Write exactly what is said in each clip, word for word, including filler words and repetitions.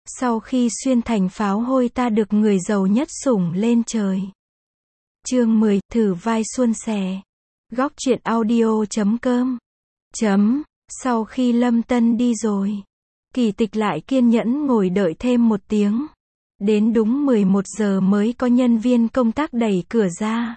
Sau khi xuyên thành pháo hôi ta được người giàu nhất sủng lên trời. Chương mười, thử vai suôn sẻ. Góc truyện audio chấm com. Chấm. Sau khi Lâm Tân đi rồi, Kỳ Tịch lại kiên nhẫn ngồi đợi thêm một tiếng. Đến đúng mười một giờ mới có nhân viên công tác đẩy cửa ra.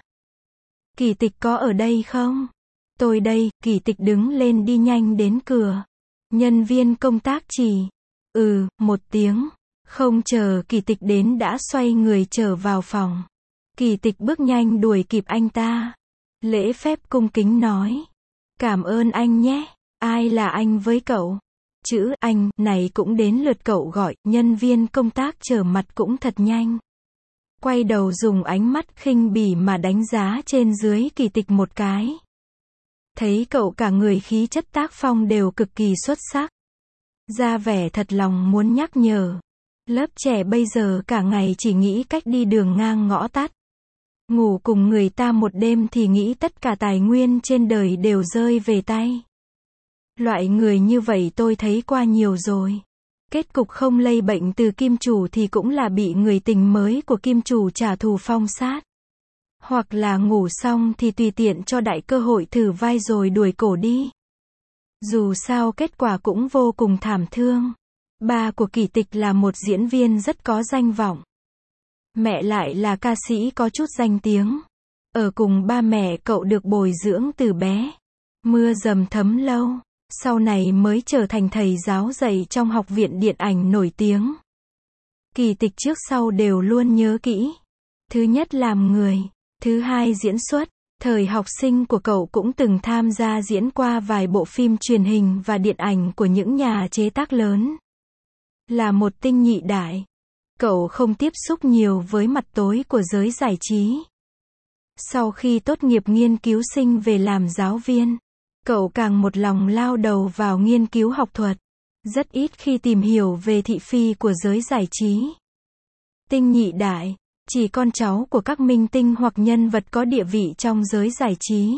Kỳ Tịch có ở đây không? Tôi đây, Kỳ Tịch đứng lên đi nhanh đến cửa. Nhân viên công tác chỉ, ừ, một tiếng. Không chờ Kỳ Tịch đến đã xoay người trở vào phòng. Kỳ Tịch bước nhanh đuổi kịp anh ta. Lễ phép cung kính nói. Cảm ơn anh nhé. Ai là anh với cậu? Chữ anh này cũng đến lượt cậu gọi. Nhân viên công tác trở mặt cũng thật nhanh. Quay đầu dùng ánh mắt khinh bỉ mà đánh giá trên dưới Kỳ Tịch một cái. Thấy cậu cả người khí chất tác phong đều cực kỳ xuất sắc. Ra vẻ thật lòng muốn nhắc nhở. Lớp trẻ bây giờ cả ngày chỉ nghĩ cách đi đường ngang ngõ tắt. Ngủ cùng người ta một đêm thì nghĩ tất cả tài nguyên trên đời đều rơi về tay. Loại người như vậy tôi thấy qua nhiều rồi. Kết cục không lây bệnh từ kim chủ thì cũng là bị người tình mới của kim chủ trả thù phong sát. Hoặc là ngủ xong thì tùy tiện cho đại cơ hội thử vai rồi đuổi cổ đi. Dù sao kết quả cũng vô cùng thảm thương. Ba của Kỳ Tịch là một diễn viên rất có danh vọng. Mẹ lại là ca sĩ có chút danh tiếng. Ở cùng ba mẹ cậu được bồi dưỡng từ bé. Mưa dầm thấm lâu. Sau này mới trở thành thầy giáo dạy trong học viện điện ảnh nổi tiếng. Kỳ Tịch trước sau đều luôn nhớ kỹ. Thứ nhất làm người. Thứ hai diễn xuất. Thời học sinh của cậu cũng từng tham gia diễn qua vài bộ phim truyền hình và điện ảnh của những nhà chế tác lớn. Là một tinh nhị đại. Cậu không tiếp xúc nhiều với mặt tối của giới giải trí. Sau khi tốt nghiệp nghiên cứu sinh về làm giáo viên, cậu càng một lòng lao đầu vào nghiên cứu học thuật. Rất ít khi tìm hiểu về thị phi của giới giải trí. Tinh nhị đại, chỉ con cháu của các minh tinh hoặc nhân vật có địa vị trong giới giải trí.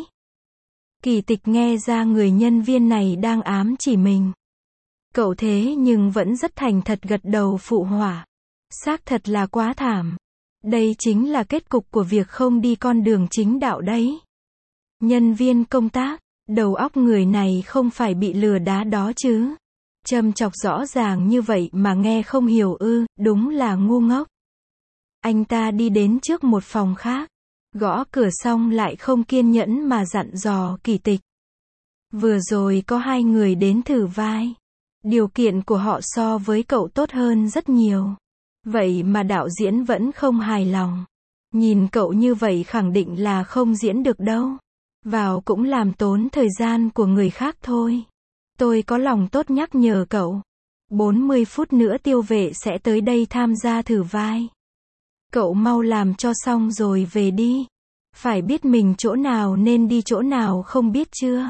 Kỳ Tịch nghe ra người nhân viên này đang ám chỉ mình. Cậu thế nhưng vẫn rất thành thật gật đầu phụ họa. Xác thật là quá thảm. Đây chính là kết cục của việc không đi con đường chính đạo đấy. Nhân viên công tác, đầu óc người này không phải bị lừa đá đó chứ. Châm chọc rõ ràng như vậy mà nghe không hiểu ư, đúng là ngu ngốc. Anh ta đi đến trước một phòng khác. Gõ cửa xong lại không kiên nhẫn mà dặn dò Kỳ Tịch. Vừa rồi có hai người đến thử vai. Điều kiện của họ so với cậu tốt hơn rất nhiều. Vậy mà đạo diễn vẫn không hài lòng. Nhìn cậu như vậy khẳng định là không diễn được đâu. Vào cũng làm tốn thời gian của người khác thôi. Tôi có lòng tốt nhắc nhở cậu. bốn mươi phút nữa tiêu vệ sẽ tới đây tham gia thử vai. Cậu mau làm cho xong rồi về đi. Phải biết mình chỗ nào nên đi chỗ nào không biết chưa?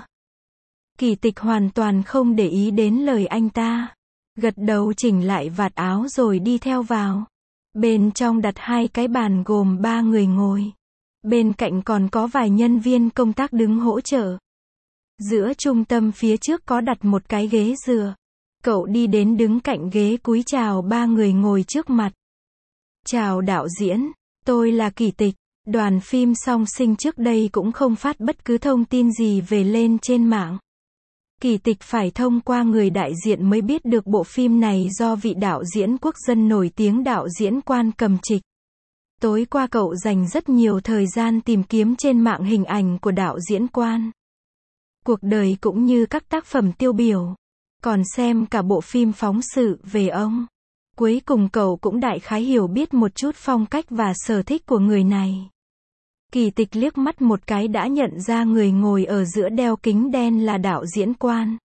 Kỳ Tịch hoàn toàn không để ý đến lời anh ta. Gật đầu chỉnh lại vạt áo rồi đi theo vào. Bên trong đặt hai cái bàn gồm ba người ngồi. Bên cạnh còn có vài nhân viên công tác đứng hỗ trợ. Giữa trung tâm phía trước có đặt một cái ghế dựa. Cậu đi đến đứng cạnh ghế cúi chào ba người ngồi trước mặt. Chào đạo diễn, tôi là Kỳ Tịch. Đoàn phim Song Sinh trước đây cũng không phát bất cứ thông tin gì về lên trên mạng. Kỳ Tịch phải thông qua người đại diện mới biết được bộ phim này do vị đạo diễn quốc dân nổi tiếng đạo diễn Quan Cầm Trịch. Tối qua cậu dành rất nhiều thời gian tìm kiếm trên mạng hình ảnh của đạo diễn Quan. Cuộc đời cũng như các tác phẩm tiêu biểu. Còn xem cả bộ phim phóng sự về ông. Cuối cùng cậu cũng đại khái hiểu biết một chút phong cách và sở thích của người này. Kỳ Tịch liếc mắt một cái đã nhận ra người ngồi ở giữa đeo kính đen là đạo diễn Quan.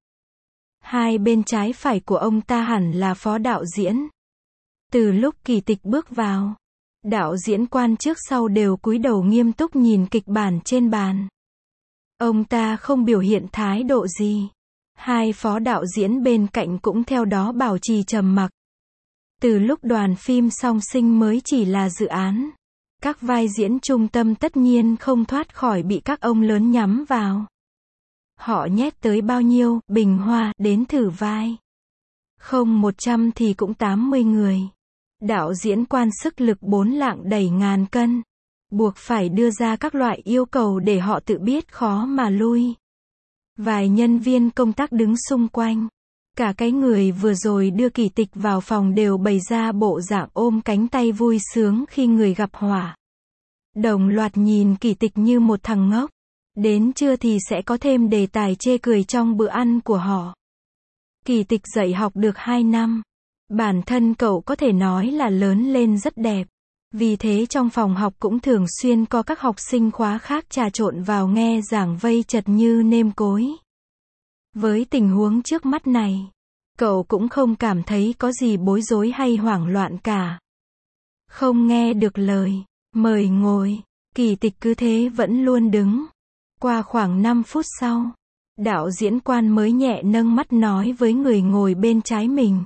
Hai bên trái phải của ông ta hẳn là phó đạo diễn. Từ lúc Kỳ Tịch bước vào, đạo diễn Quan trước sau đều cúi đầu nghiêm túc nhìn kịch bản trên bàn. Ông ta không biểu hiện thái độ gì. Hai phó đạo diễn bên cạnh cũng theo đó bảo trì trầm mặc. Từ lúc đoàn phim Song Sinh mới chỉ là dự án, các vai diễn trung tâm tất nhiên không thoát khỏi bị các ông lớn nhắm vào. Họ nhét tới bao nhiêu bình hoa đến thử vai. Không một trăm thì cũng tám mươi người. Đạo diễn quan sức lực bốn lạng đẩy ngàn cân. Buộc phải đưa ra các loại yêu cầu để họ tự biết khó mà lui. Vài nhân viên công tác đứng xung quanh. Cả cái người vừa rồi đưa Kỳ Tịch vào phòng đều bày ra bộ dạng ôm cánh tay vui sướng khi người gặp họa. Đồng loạt nhìn Kỳ Tịch như một thằng ngốc. Đến trưa thì sẽ có thêm đề tài chê cười trong bữa ăn của họ. Kỳ Tịch dạy học được hai năm. Bản thân cậu có thể nói là lớn lên rất đẹp. Vì thế trong phòng học cũng thường xuyên có các học sinh khóa khác trà trộn vào nghe giảng vây chật như nêm cối. Với tình huống trước mắt này, cậu cũng không cảm thấy có gì bối rối hay hoảng loạn cả. Không nghe được lời, mời ngồi, Kỳ Tịch cứ thế vẫn luôn đứng. Qua khoảng năm phút sau, đạo diễn quan mới nhẹ nâng mắt nói với người ngồi bên trái mình.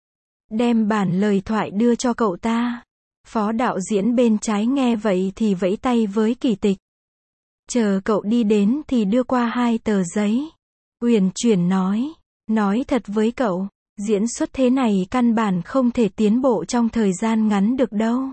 Đem bản lời thoại đưa cho cậu ta. Phó đạo diễn bên trái nghe vậy thì vẫy tay với Kỳ Tịch. Chờ cậu đi đến thì đưa qua hai tờ giấy. Uyển chuyển nói, nói thật với cậu, diễn xuất thế này căn bản không thể tiến bộ trong thời gian ngắn được đâu.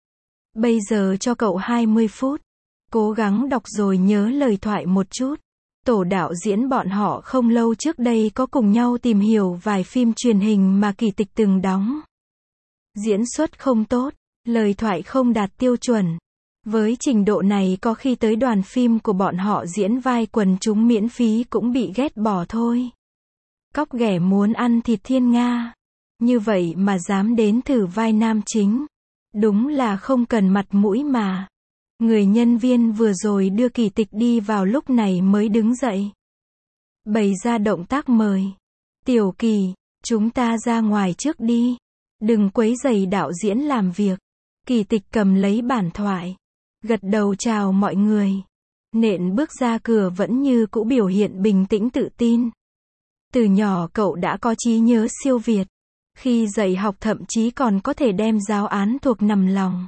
Bây giờ cho cậu hai mươi phút, cố gắng đọc rồi nhớ lời thoại một chút. Tổ đạo diễn bọn họ không lâu trước đây có cùng nhau tìm hiểu vài phim truyền hình mà Kỳ Tịch từng đóng. Diễn xuất không tốt, lời thoại không đạt tiêu chuẩn. Với trình độ này có khi tới đoàn phim của bọn họ diễn vai quần chúng miễn phí cũng bị ghét bỏ thôi. Cóc ghẻ muốn ăn thịt thiên nga. Như vậy mà dám đến thử vai nam chính. Đúng là không cần mặt mũi mà. Người nhân viên vừa rồi đưa Kỳ Tịch đi vào lúc này mới đứng dậy. Bày ra động tác mời. Tiểu Kỳ, chúng ta ra ngoài trước đi. Đừng quấy rầy đạo diễn làm việc. Kỳ Tịch cầm lấy bản thoại. Gật đầu chào mọi người. Nện bước ra cửa vẫn như cũ biểu hiện bình tĩnh tự tin. Từ nhỏ cậu đã có trí nhớ siêu việt. Khi dạy học thậm chí còn có thể đem giáo án thuộc nằm lòng.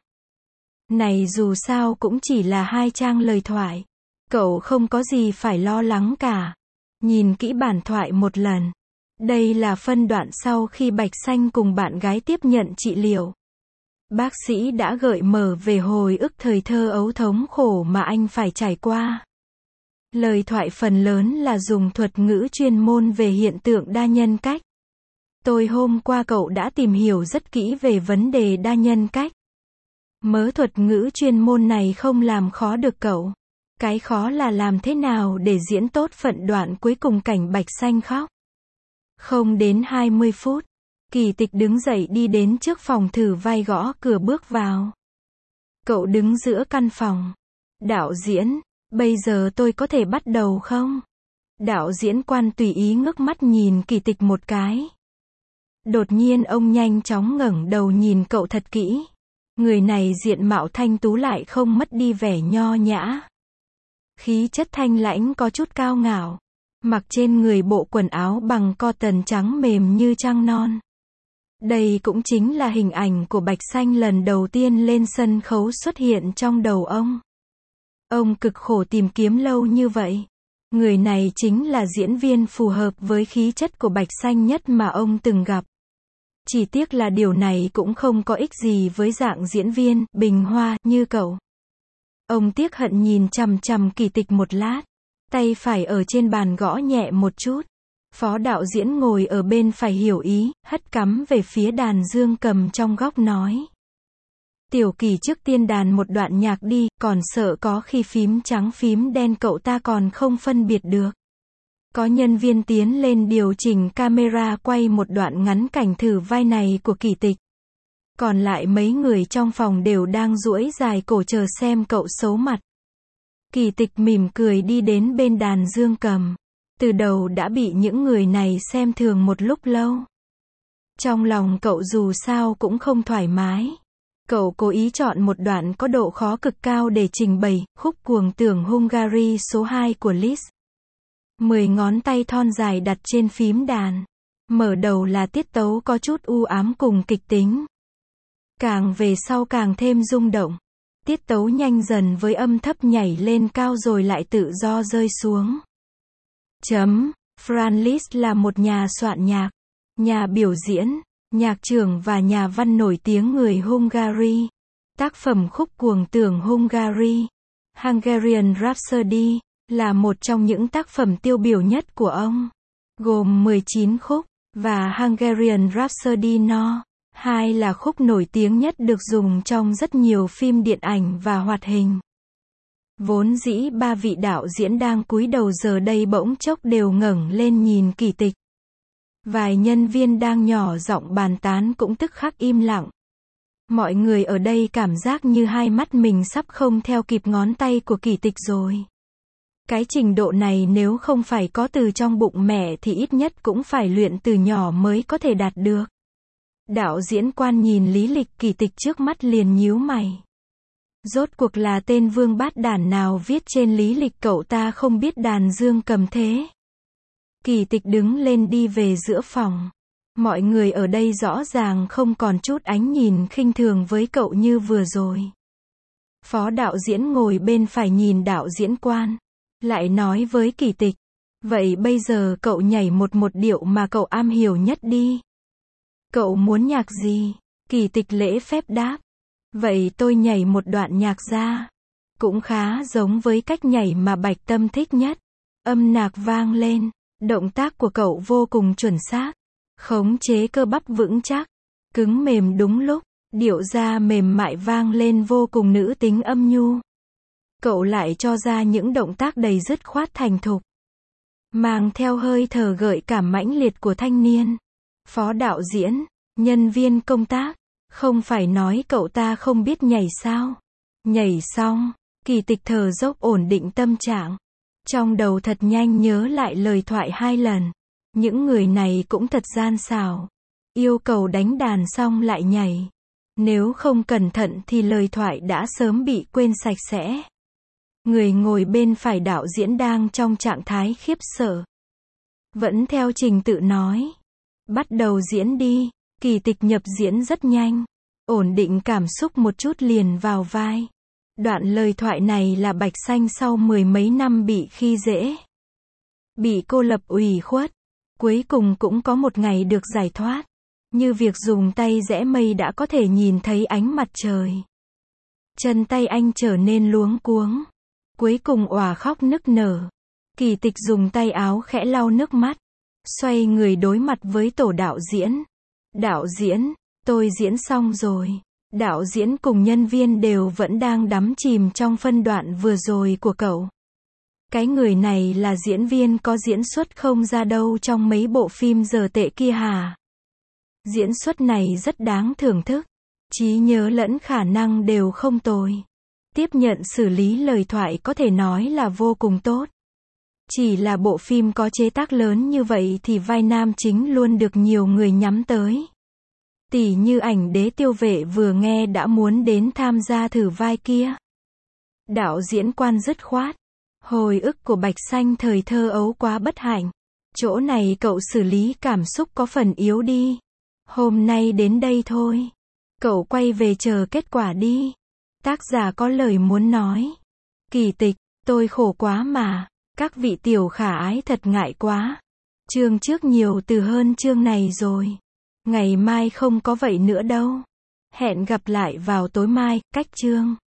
Này dù sao cũng chỉ là hai trang lời thoại. Cậu không có gì phải lo lắng cả. Nhìn kỹ bản thoại một lần. Đây là phân đoạn sau khi Bạch Xanh cùng bạn gái tiếp nhận trị liệu. Bác sĩ đã gợi mở về hồi ức thời thơ ấu thống khổ mà anh phải trải qua. Lời thoại phần lớn là dùng thuật ngữ chuyên môn về hiện tượng đa nhân cách. Tôi hôm qua cậu đã tìm hiểu rất kỹ về vấn đề đa nhân cách. Mớ thuật ngữ chuyên môn này không làm khó được cậu. Cái khó là làm thế nào để diễn tốt phận đoạn cuối cùng cảnh Bạch Xanh khóc. Không đến hai mươi phút, Kỳ Tịch đứng dậy đi đến trước phòng thử vai gõ cửa bước vào. Cậu đứng giữa căn phòng. Đạo diễn, bây giờ tôi có thể bắt đầu không? Đạo diễn quan tùy ý ngước mắt nhìn Kỳ Tịch một cái. Đột nhiên ông nhanh chóng ngẩng đầu nhìn cậu thật kỹ. Người này diện mạo thanh tú lại không mất đi vẻ nho nhã. Khí chất thanh lãnh có chút cao ngạo. Mặc trên người bộ quần áo bằng cotton trắng mềm như trăng non. Đây cũng chính là hình ảnh của Bạch Xanh lần đầu tiên lên sân khấu xuất hiện trong đầu ông. Ông cực khổ tìm kiếm lâu như vậy. Người này chính là diễn viên phù hợp với khí chất của Bạch Xanh nhất mà ông từng gặp. Chỉ tiếc là điều này cũng không có ích gì với dạng diễn viên bình hoa như cậu. Ông tiếc hận nhìn chằm chằm Kỳ Tịch một lát. Tay phải ở trên bàn gõ nhẹ một chút. Phó đạo diễn ngồi ở bên phải hiểu ý, hất cắm về phía đàn dương cầm trong góc nói. Tiểu Kỳ trước tiên đàn một đoạn nhạc đi, còn sợ có khi phím trắng phím đen cậu ta còn không phân biệt được. Có nhân viên tiến lên điều chỉnh camera quay một đoạn ngắn cảnh thử vai này của Kỳ Tịch. Còn lại mấy người trong phòng đều đang duỗi dài cổ chờ xem cậu xấu mặt. Kỳ Tịch mỉm cười đi đến bên đàn dương cầm. Từ đầu đã bị những người này xem thường một lúc lâu. Trong lòng cậu dù sao cũng không thoải mái. Cậu cố ý chọn một đoạn có độ khó cực cao để trình bày, khúc cuồng tưởng Hungary số hai của Liszt. Mười ngón tay thon dài đặt trên phím đàn. Mở đầu là tiết tấu có chút u ám cùng kịch tính. Càng về sau càng thêm rung động. Tiết tấu nhanh dần với âm thấp nhảy lên cao rồi lại tự do rơi xuống. Chấm. Franz Liszt là một nhà soạn nhạc. nhà biểu diễn, nhạc trưởng và nhà văn nổi tiếng người Hungary. Tác phẩm Khúc Cuồng Tưởng Hungary, Hungarian Rhapsody, là một trong những tác phẩm tiêu biểu nhất của ông, gồm mười chín khúc, và Hungarian Rhapsody No. hai là khúc nổi tiếng nhất được dùng trong rất nhiều phim điện ảnh và hoạt hình. Vốn dĩ ba vị đạo diễn đang cúi đầu giờ đây bỗng chốc đều ngẩng lên nhìn Kỳ Tịch. Vài nhân viên đang nhỏ giọng bàn tán cũng tức khắc im lặng. Mọi người ở đây cảm giác như hai mắt mình sắp không theo kịp ngón tay của Kỳ Tịch rồi. Cái trình độ này nếu không phải có từ trong bụng mẹ thì ít nhất cũng phải luyện từ nhỏ mới có thể đạt được. Đạo diễn Quan nhìn lý lịch Kỳ Tịch trước mắt liền nhíu mày. Rốt cuộc là tên vương bát đản nào viết trên lý lịch cậu ta không biết đàn dương cầm thế? Kỳ Tịch đứng lên đi về giữa phòng. Mọi người ở đây rõ ràng không còn chút ánh nhìn khinh thường với cậu như vừa rồi. Phó đạo diễn ngồi bên phải nhìn đạo diễn Quan, lại nói với Kỳ Tịch, vậy bây giờ cậu nhảy một một điệu mà cậu am hiểu nhất đi. Cậu muốn nhạc gì? Kỳ Tịch lễ phép đáp, vậy tôi nhảy một đoạn nhạc ra. Cũng khá giống với cách nhảy mà Bạch Tâm thích nhất. Âm nhạc vang lên, động tác của cậu vô cùng chuẩn xác, khống chế cơ bắp vững chắc, cứng mềm đúng lúc, điệu ra mềm mại vang lên vô cùng nữ tính âm nhu. Cậu lại cho ra những động tác đầy dứt khoát thành thục, mang theo hơi thở gợi cảm mãnh liệt của thanh niên. Phó đạo diễn, nhân viên công tác, không phải nói cậu ta không biết nhảy sao? Nhảy xong, Kỳ Tịch thở dốc ổn định tâm trạng. Trong đầu thật nhanh nhớ lại lời thoại hai lần. Những người này cũng thật gian xảo. Yêu cầu đánh đàn xong lại nhảy. Nếu không cẩn thận thì lời thoại đã sớm bị quên sạch sẽ. Người ngồi bên phải đạo diễn đang trong trạng thái khiếp sợ. Vẫn theo trình tự nói. Bắt đầu diễn đi. Kỳ Tịch nhập diễn rất nhanh. Ổn định cảm xúc một chút liền vào vai. Đoạn lời thoại này là Bạch Xanh sau mười mấy năm bị khi dễ, bị cô lập ủy khuất, cuối cùng cũng có một ngày được giải thoát. Như việc dùng tay giẽ mây đã có thể nhìn thấy ánh mặt trời. Chân tay anh trở nên luống cuống. Cuối cùng òa khóc nức nở. Kỳ Tịch dùng tay áo khẽ lau nước mắt. Xoay người đối mặt với tổ đạo diễn. Đạo diễn, tôi diễn xong rồi. Đạo diễn cùng nhân viên đều vẫn đang đắm chìm trong phân đoạn vừa rồi của cậu. Cái người này là diễn viên có diễn xuất không ra đâu trong mấy bộ phim dở tệ kia hả? Diễn xuất này rất đáng thưởng thức. Trí nhớ lẫn khả năng đều không tồi. Tiếp nhận xử lý lời thoại có thể nói là vô cùng tốt. Chỉ là bộ phim có chế tác lớn như vậy thì vai nam chính luôn được nhiều người nhắm tới. Tỉ như Ảnh Đế Tiêu Vệ vừa nghe đã muốn đến tham gia thử vai kia. Đạo diễn Quan dứt khoát. Hồi ức của Bạch Xanh thời thơ ấu quá bất hạnh. Chỗ này cậu xử lý cảm xúc có phần yếu đi. Hôm nay đến đây thôi. Cậu quay về chờ kết quả đi. Tác giả có lời muốn nói. Kỳ Tịch, tôi khổ quá mà. Các vị tiểu khả ái thật ngại quá. Chương trước nhiều từ hơn chương này rồi. Ngày mai không có vậy nữa đâu. Hẹn gặp lại vào tối mai, cách chương.